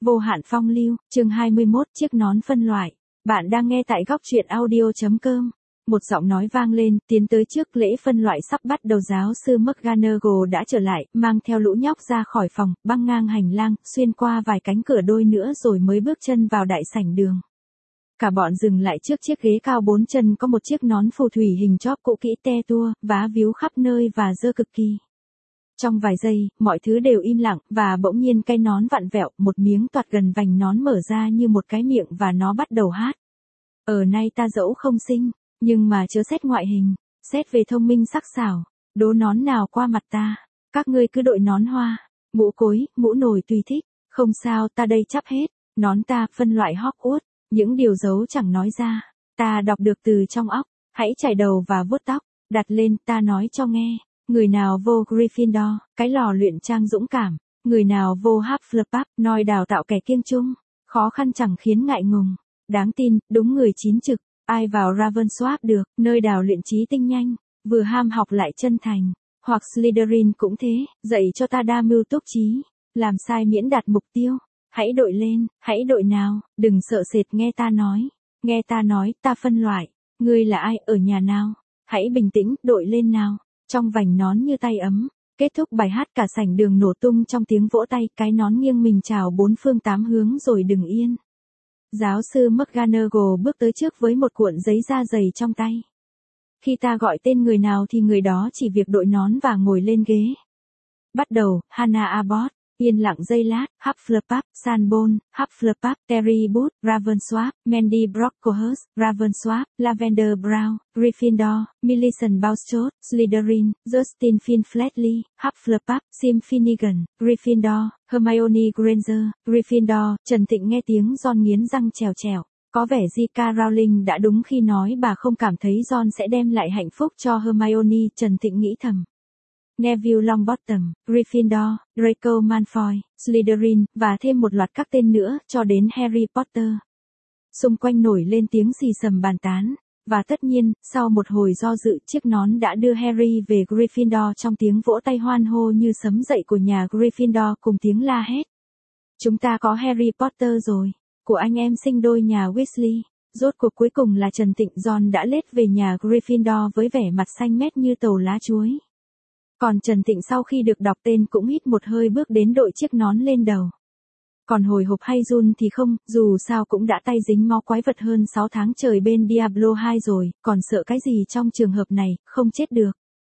Vô hạn phong lưu, chương 21, chiếc nón phân loại. Bạn đang nghe tại góc truyện audio.com. Một giọng nói vang lên, tiến tới trước. Lễ phân loại sắp bắt đầu. Giáo sư McGonagall đã trở lại, mang theo lũ nhóc ra khỏi phòng, băng ngang hành lang, xuyên qua vài cánh cửa đôi nữa rồi mới bước chân vào đại sảnh đường. Cả bọn dừng lại trước chiếc ghế cao 4 chân có một chiếc nón phù thủy hình chóp cũ kỹ te tua, vá víu khắp nơi và dơ cực kỳ. Trong vài giây, mọi thứ đều im lặng, và bỗng nhiên cái nón vặn vẹo, một miếng toạt gần vành nón mở ra như một cái miệng và nó bắt đầu hát. Nay ta dẫu không xinh, nhưng mà chớ xét ngoại hình, xét về thông minh sắc sảo, đố nón nào qua mặt ta. Các ngươi cứ đội nón hoa, mũ cối, mũ nồi tùy thích, không sao, ta đây chắp hết. Nón ta, phân loại Hogwarts, những điều giấu chẳng nói ra, ta đọc được từ trong óc. Hãy chải đầu và vuốt tóc, đặt lên, ta nói cho nghe. Người nào vô Gryffindor, cái lò luyện trang dũng cảm. Người nào vô Hufflepuff, noi đào tạo kẻ kiêng chung. Khó khăn chẳng khiến ngại ngùng. Đáng tin, đúng người chín trực. Ai vào Ravensworth được, nơi đào luyện trí tinh nhanh. Vừa ham học lại chân thành. Hoặc Slytherin cũng thế, dạy cho ta đa mưu túc trí. Làm sai miễn đạt mục tiêu. Hãy đội lên, hãy đội nào, đừng sợ sệt, nghe ta nói. Nghe ta nói, ta phân loại. Ngươi là ai, ở nhà nào? Hãy bình tĩnh, đội lên nào. Trong vành nón như tay ấm. Kết thúc bài hát, cả sảnh đường nổ tung trong tiếng vỗ tay, cái nón nghiêng mình chào bốn phương tám hướng rồi đứng yên. Giáo sư McGonagall bước tới trước với một cuộn giấy da dày trong tay. Khi ta gọi tên người nào thì người đó chỉ việc đội nón và ngồi lên ghế. Bắt đầu, Hannah Abbott. Yên lặng giây lát. Hufflepuff, Sanborn, Hufflepuff, Terry Booth, Ravensworth, Mandy Brocklehurst, Ravensworth, Lavender Brown, Gryffindor, Millicent Bulstrode, Slytherin, Justin Finch-Fletley, Hufflepuff, Sim Finnegan, Gryffindor, Hermione Granger, Gryffindor. Trần Tịnh nghe tiếng Ron nghiến răng trèo trèo. Có vẻ J.K. Rowling đã đúng khi nói bà không cảm thấy Ron sẽ đem lại hạnh phúc cho Hermione. Trần Tịnh nghĩ thầm. Neville Longbottom, Gryffindor, Draco Malfoy, Slytherin, và thêm một loạt các tên nữa, cho đến Harry Potter. Xung quanh nổi lên tiếng xì xầm bàn tán. Và tất nhiên, sau một hồi do dự, chiếc nón đã đưa Harry về Gryffindor trong tiếng vỗ tay hoan hô như sấm dậy của nhà Gryffindor cùng tiếng la hét. Chúng ta có Harry Potter rồi, của anh em sinh đôi nhà Weasley. Rốt cuộc cuối cùng là Trần Tịnh. Ron đã lết về nhà Gryffindor với vẻ mặt xanh mét như tàu lá chuối. Còn Trần Tịnh sau khi được đọc tên cũng hít một hơi bước đến đội chiếc nón lên đầu. Còn hồi hộp hay run thì không, dù sao cũng đã tay dính máu quái vật hơn 6 tháng trời bên Diablo 2 rồi, còn sợ cái gì trong trường hợp này, không chết được.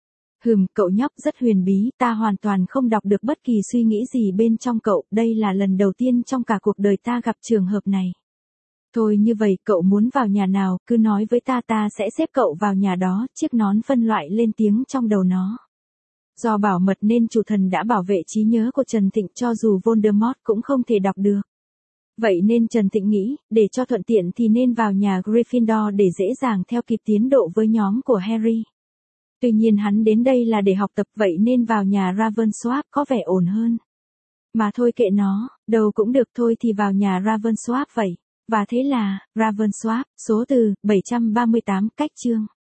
Cậu nhóc rất huyền bí, ta hoàn toàn không đọc được bất kỳ suy nghĩ gì bên trong cậu, đây là lần đầu tiên trong cả cuộc đời ta gặp trường hợp này. Thôi như vậy, cậu muốn vào nhà nào, cứ nói với ta, ta sẽ xếp cậu vào nhà đó. Chiếc nón phân loại lên tiếng trong đầu nó. Do bảo mật nên chủ thần đã bảo vệ trí nhớ của Trần Tịnh, cho dù Voldemort cũng không thể đọc được. Vậy nên Trần Tịnh nghĩ, để cho thuận tiện thì nên vào nhà Gryffindor để dễ dàng theo kịp tiến độ với nhóm của Harry. Tuy nhiên hắn đến đây là để học tập, vậy nên vào nhà Ravensworth có vẻ ổn hơn. Mà thôi kệ nó, đâu cũng được, thôi thì vào nhà Ravensworth vậy. Và thế là, Ravensworth, số từ, 738, cách chương.